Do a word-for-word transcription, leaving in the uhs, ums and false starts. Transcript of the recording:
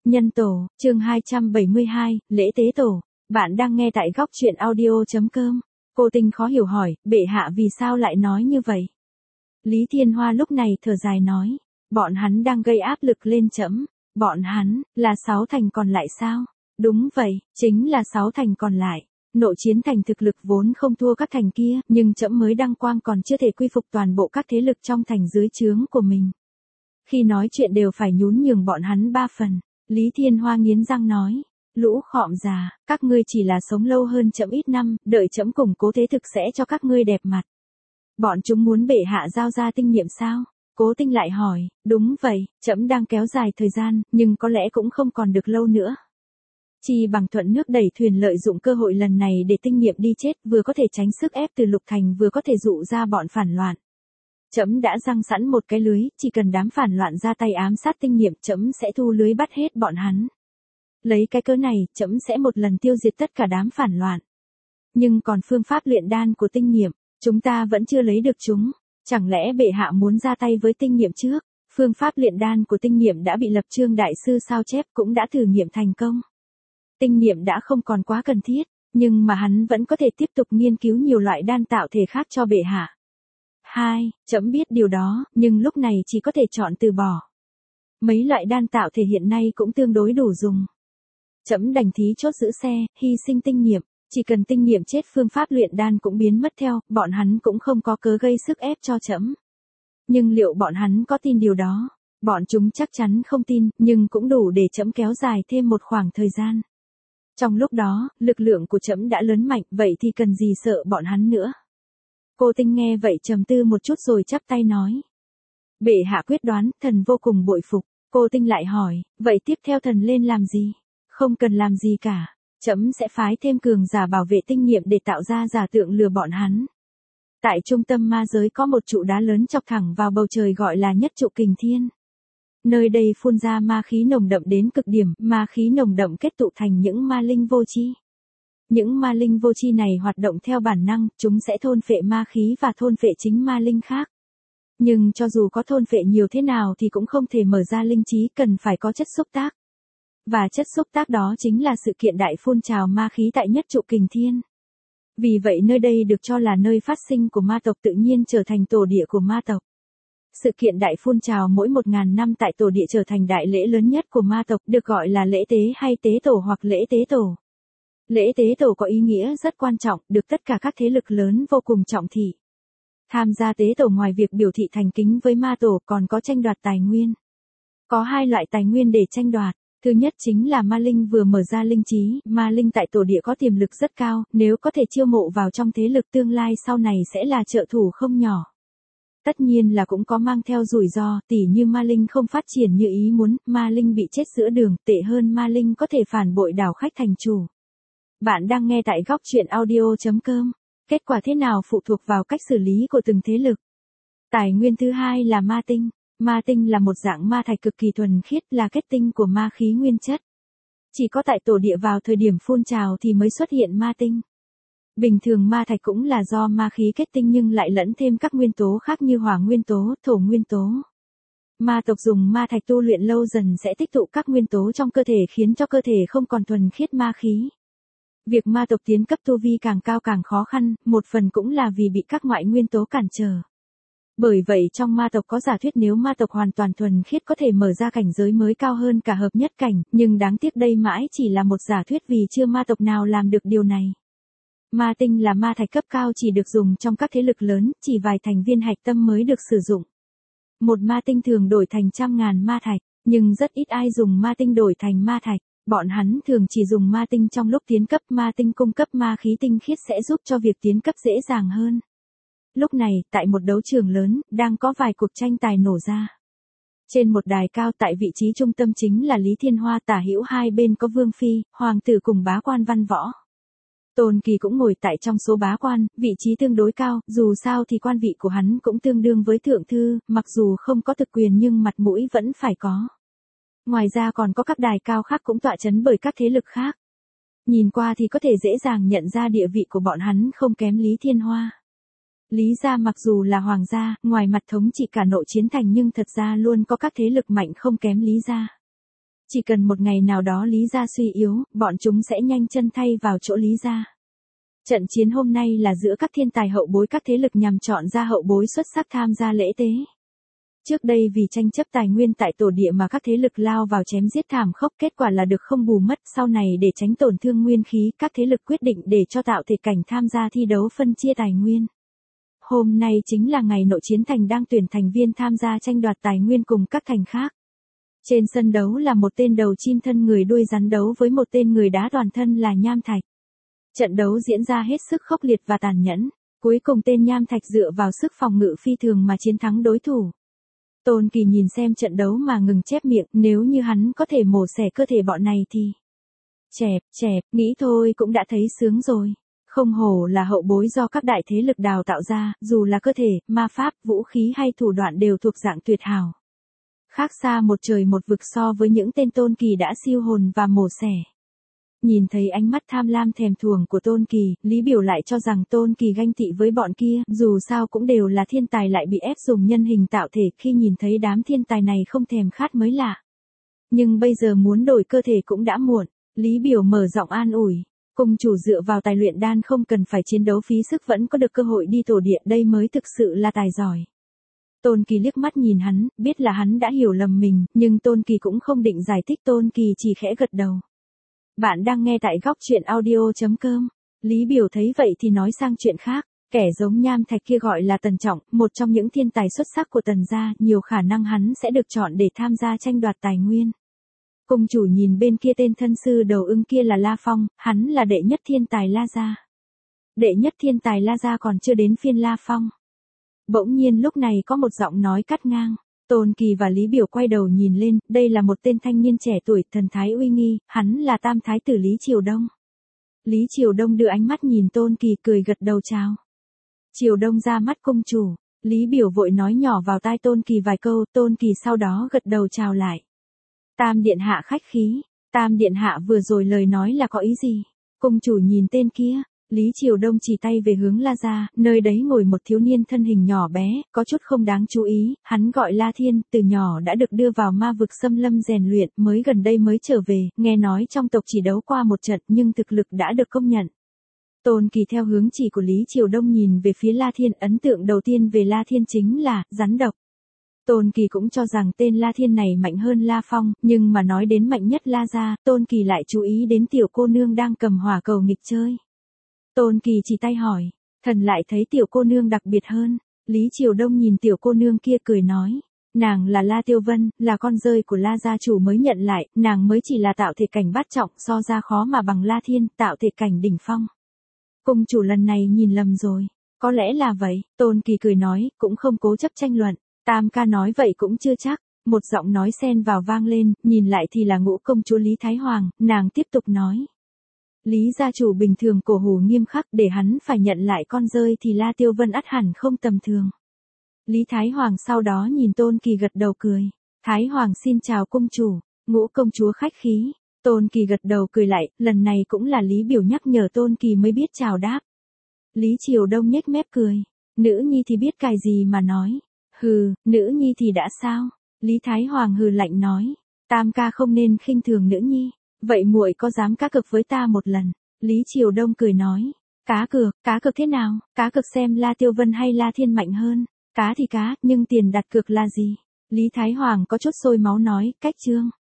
Nhân tổ, chương hai trăm bảy mươi hai, lễ tế tổ. Bạn đang nghe tại góc truyện audio.com. Cô Tinh khó hiểu hỏi, bệ hạ vì sao lại nói như vậy? Lý Thiên Hoa lúc này thở dài nói, bọn hắn đang gây áp lực lên trẫm. Bọn hắn, là sáu thành còn lại sao? Đúng vậy, chính là sáu thành còn lại. Nội chiến thành thực lực vốn không thua các thành kia, nhưng trẫm mới đăng quang còn chưa thể quy phục toàn bộ các thế lực trong thành dưới trướng của mình. Khi nói chuyện đều phải nhún nhường bọn hắn ba phần. Lý Thiên Hoa nghiến răng nói, lũ khọm già, các ngươi chỉ là sống lâu hơn trẫm ít năm, đợi trẫm củng cố thế thực sẽ cho các ngươi đẹp mặt. Bọn chúng muốn bệ hạ giao ra tinh nhiệm sao? Cố Tinh lại hỏi, đúng vậy, trẫm đang kéo dài thời gian, nhưng có lẽ cũng không còn được lâu nữa. Chi bằng thuận nước đẩy thuyền lợi dụng cơ hội lần này để tinh nhiệm đi chết, vừa có thể tránh sức ép từ Lục Thành vừa có thể dụ ra bọn phản loạn. Trẫm đã răng sẵn một cái lưới, chỉ cần đám phản loạn ra tay ám sát tinh nhiệm, trẫm sẽ thu lưới bắt hết bọn hắn. Lấy cái cớ này, trẫm sẽ một lần tiêu diệt tất cả đám phản loạn. Nhưng còn phương pháp luyện đan của tinh nhiệm, chúng ta vẫn chưa lấy được chúng. Chẳng lẽ bệ hạ muốn ra tay với tinh nhiệm trước? Phương pháp luyện đan của tinh nhiệm đã bị Lập Chương đại sư sao chép, cũng đã thử nghiệm thành công. Tinh nhiệm đã không còn quá cần thiết, nhưng mà hắn vẫn có thể tiếp tục nghiên cứu nhiều loại đan tạo thể khác cho bệ hạ. Hai, trẫm biết điều đó, nhưng lúc này chỉ có thể chọn từ bỏ. Mấy loại đan tạo thể hiện nay cũng tương đối đủ dùng. Trẫm đành thí chốt giữ xe, hy sinh tinh nhiệm, chỉ cần tinh nhiệm chết phương pháp luyện đan cũng biến mất theo, bọn hắn cũng không có cớ gây sức ép cho trẫm. Nhưng liệu bọn hắn có tin điều đó? Bọn chúng chắc chắn không tin, nhưng cũng đủ để trẫm kéo dài thêm một khoảng thời gian. Trong lúc đó, lực lượng của trẫm đã lớn mạnh, vậy thì cần gì sợ bọn hắn nữa? Cô Tinh nghe vậy trầm tư một chút rồi chắp tay nói. Bệ hạ quyết đoán, thần vô cùng bội phục. Cô Tinh lại hỏi, vậy tiếp theo thần lên làm gì? Không cần làm gì cả. Trẫm sẽ phái thêm cường giả bảo vệ tinh nhiệm để tạo ra giả tượng lừa bọn hắn. Tại trung tâm ma giới có một trụ đá lớn chọc thẳng vào bầu trời gọi là Nhất Trụ Kình Thiên. Nơi đây phun ra ma khí nồng đậm đến cực điểm, ma khí nồng đậm kết tụ thành những ma linh vô tri. Những ma linh vô tri này hoạt động theo bản năng, chúng sẽ thôn phệ ma khí và thôn phệ chính ma linh khác. Nhưng cho dù có thôn phệ nhiều thế nào thì cũng không thể mở ra linh trí, cần phải có chất xúc tác. Và chất xúc tác đó chính là sự kiện đại phun trào ma khí tại Nhất Trụ Kình Thiên. Vì vậy nơi đây được cho là nơi phát sinh của ma tộc, tự nhiên trở thành tổ địa của ma tộc. Sự kiện đại phun trào mỗi một ngàn năm tại tổ địa trở thành đại lễ lớn nhất của ma tộc, được gọi là lễ tế hay tế tổ hoặc lễ tế tổ. Lễ tế tổ có ý nghĩa rất quan trọng, được tất cả các thế lực lớn vô cùng trọng thị. Tham gia tế tổ ngoài việc biểu thị thành kính với ma tổ còn có tranh đoạt tài nguyên. Có hai loại tài nguyên để tranh đoạt. Thứ nhất chính là ma linh vừa mở ra linh trí, ma linh tại tổ địa có tiềm lực rất cao, nếu có thể chiêu mộ vào trong thế lực tương lai sau này sẽ là trợ thủ không nhỏ. Tất nhiên là cũng có mang theo rủi ro, tỉ như ma linh không phát triển như ý muốn, ma linh bị chết giữa đường, tệ hơn ma linh có thể phản bội đảo khách thành chủ. Bạn đang nghe tại góc truyện audio.com. Kết quả thế nào phụ thuộc vào cách xử lý của từng thế lực. Tài nguyên thứ hai là ma tinh. Ma tinh là một dạng ma thạch cực kỳ thuần khiết, là kết tinh của ma khí nguyên chất. Chỉ có tại tổ địa vào thời điểm phun trào thì mới xuất hiện ma tinh. Bình thường ma thạch cũng là do ma khí kết tinh nhưng lại lẫn thêm các nguyên tố khác như hỏa nguyên tố, thổ nguyên tố. Ma tộc dùng ma thạch tu luyện lâu dần sẽ tích tụ các nguyên tố trong cơ thể khiến cho cơ thể không còn thuần khiết ma khí. Việc ma tộc tiến cấp tu vi càng cao càng khó khăn, một phần cũng là vì bị các ngoại nguyên tố cản trở. Bởi vậy trong ma tộc có giả thuyết nếu ma tộc hoàn toàn thuần khiết có thể mở ra cảnh giới mới cao hơn cả hợp nhất cảnh, nhưng đáng tiếc đây mãi chỉ là một giả thuyết vì chưa ma tộc nào làm được điều này. Ma tinh là ma thạch cấp cao chỉ được dùng trong các thế lực lớn, chỉ vài thành viên hạch tâm mới được sử dụng. Một ma tinh thường đổi thành trăm ngàn ma thạch, nhưng rất ít ai dùng ma tinh đổi thành ma thạch. Bọn hắn thường chỉ dùng ma tinh trong lúc tiến cấp, ma tinh cung cấp ma khí tinh khiết sẽ giúp cho việc tiến cấp dễ dàng hơn. Lúc này, tại một đấu trường lớn, đang có vài cuộc tranh tài nổ ra. Trên một đài cao tại vị trí trung tâm chính là Lý Thiên Hoa, tả hữu hai bên có Vương Phi, Hoàng tử cùng bá quan văn võ. Tôn Kỳ cũng ngồi tại trong số bá quan, vị trí tương đối cao, dù sao thì quan vị của hắn cũng tương đương với thượng thư, mặc dù không có thực quyền nhưng mặt mũi vẫn phải có. Ngoài ra còn có các đài cao khác cũng tọa chấn bởi các thế lực khác. Nhìn qua thì có thể dễ dàng nhận ra địa vị của bọn hắn không kém Lý Thiên Hoa. Lý gia mặc dù là hoàng gia, ngoài mặt thống trị cả nội chiến thành nhưng thật ra luôn có các thế lực mạnh không kém Lý gia. Chỉ cần một ngày nào đó Lý gia suy yếu, bọn chúng sẽ nhanh chân thay vào chỗ Lý gia. Trận chiến hôm nay là giữa các thiên tài hậu bối các thế lực nhằm chọn ra hậu bối xuất sắc tham gia lễ tế. Trước đây vì tranh chấp tài nguyên tại tổ địa mà các thế lực lao vào chém giết thảm khốc, kết quả là được không bù mất. Sau này để tránh tổn thương nguyên khí, các thế lực quyết định để cho tạo thể cảnh tham gia thi đấu phân chia tài nguyên. Hôm nay chính là ngày nội chiến thành đang tuyển thành viên tham gia tranh đoạt tài nguyên cùng các thành khác. Trên sân đấu là một tên đầu chim thân người đuôi rắn đấu với một tên người đá toàn thân là Nham Thạch. Trận đấu diễn ra hết sức khốc liệt và tàn nhẫn. Cuối cùng tên Nham Thạch dựa vào sức phòng ngự phi thường mà chiến thắng đối thủ. Tôn Kỳ nhìn xem trận đấu mà ngừng chép miệng, nếu như hắn có thể mổ xẻ cơ thể bọn này thì... Chẹp, chẹp, nghĩ thôi cũng đã thấy sướng rồi. Không hổ là hậu bối do các đại thế lực đào tạo ra, dù là cơ thể, ma pháp, vũ khí hay thủ đoạn đều thuộc dạng tuyệt hảo. Khác xa một trời một vực so với những tên Tôn Kỳ đã siêu hồn và mổ xẻ. Nhìn thấy ánh mắt tham lam thèm thuồng của Tôn Kỳ, Lý Biểu lại cho rằng Tôn Kỳ ganh tị với bọn kia, dù sao cũng đều là thiên tài lại bị ép dùng nhân hình tạo thể, khi nhìn thấy đám thiên tài này không thèm khát mới lạ. Nhưng bây giờ muốn đổi cơ thể cũng đã muộn, Lý Biểu mở giọng an ủi, cung chủ dựa vào tài luyện đan không cần phải chiến đấu phí sức vẫn có được cơ hội đi tổ địa, đây mới thực sự là tài giỏi. Tôn Kỳ liếc mắt nhìn hắn, biết là hắn đã hiểu lầm mình, nhưng Tôn Kỳ cũng không định giải thích, Tôn Kỳ chỉ khẽ gật đầu. Bạn đang nghe tại góc truyện audio chấm com. Lý Biểu thấy vậy thì nói sang chuyện khác, kẻ giống Nham Thạch kia gọi là Tần Trọng, một trong những thiên tài xuất sắc của Tần gia, nhiều khả năng hắn sẽ được chọn để tham gia tranh đoạt tài nguyên. Cung chủ nhìn bên kia tên thân sư đầu ưng kia là La Phong, hắn là đệ nhất thiên tài La gia. Đệ nhất thiên tài La gia còn chưa đến phiên La Phong. Bỗng nhiên lúc này có một giọng nói cắt ngang. Tôn Kỳ và Lý Biểu quay đầu nhìn lên, đây là một tên thanh niên trẻ tuổi, thần thái uy nghi, hắn là tam thái tử Lý Triều Đông. Lý Triều Đông đưa ánh mắt nhìn Tôn Kỳ cười gật đầu chào. Triều Đông ra mắt cung chủ, Lý Biểu vội nói nhỏ vào tai Tôn Kỳ vài câu, Tôn Kỳ sau đó gật đầu chào lại. Tam điện hạ khách khí, Tam điện hạ vừa rồi lời nói là có ý gì? Cung chủ nhìn tên kia. Lý Triều Đông chỉ tay về hướng La gia, nơi đấy ngồi một thiếu niên thân hình nhỏ bé, có chút không đáng chú ý, hắn gọi La Thiên, từ nhỏ đã được đưa vào ma vực xâm lâm rèn luyện, mới gần đây mới trở về, nghe nói trong tộc chỉ đấu qua một trận nhưng thực lực đã được công nhận. Tôn Kỳ theo hướng chỉ của Lý Triều Đông nhìn về phía La Thiên, ấn tượng đầu tiên về La Thiên chính là, rắn độc. Tôn Kỳ cũng cho rằng tên La Thiên này mạnh hơn La Phong, nhưng mà nói đến mạnh nhất La gia, Tôn Kỳ lại chú ý đến tiểu cô nương đang cầm hỏa cầu nghịch chơi. Tôn Kỳ chỉ tay hỏi, thần lại thấy tiểu cô nương đặc biệt hơn. Lý Triều Đông nhìn tiểu cô nương kia cười nói, nàng là La Tiêu Vân, là con rơi của La gia chủ mới nhận lại, nàng mới chỉ là tạo thể cảnh bát trọng, so ra khó mà bằng La Thiên, tạo thể cảnh đỉnh phong. Cung chủ lần này nhìn lầm rồi, có lẽ là vậy, Tôn Kỳ cười nói, cũng không cố chấp tranh luận, Tam ca nói vậy cũng chưa chắc. Một giọng nói xen vào vang lên, nhìn lại thì là ngũ công chúa Lý Thái Hoàng, nàng tiếp tục nói. Lý gia chủ bình thường cổ hủ nghiêm khắc, để hắn phải nhận lại con rơi thì La Tiêu Vân ắt hẳn không tầm thường. Lý Thái Hoàng sau đó nhìn Tôn Kỳ gật đầu cười. Thái Hoàng xin chào cung chủ, ngũ công chúa khách khí. Tôn Kỳ gật đầu cười lại, lần này cũng là Lý Biểu nhắc nhở Tôn Kỳ mới biết chào đáp. Lý Triều Đông nhếch mép cười, nữ nhi thì biết cài gì mà nói. Hừ, nữ nhi thì đã sao? Lý Thái Hoàng hừ lạnh nói, Tam ca không nên khinh thường nữ nhi. Vậy muội có dám cá cược với ta một lần? Lý Triều Đông cười nói, cá cược, cá cược thế nào? Cá cược xem La Tiêu Vân hay La Thiên mạnh hơn. Cá thì cá, nhưng tiền đặt cược là gì? Lý Thái Hoàng có chút sôi máu nói, cách chương.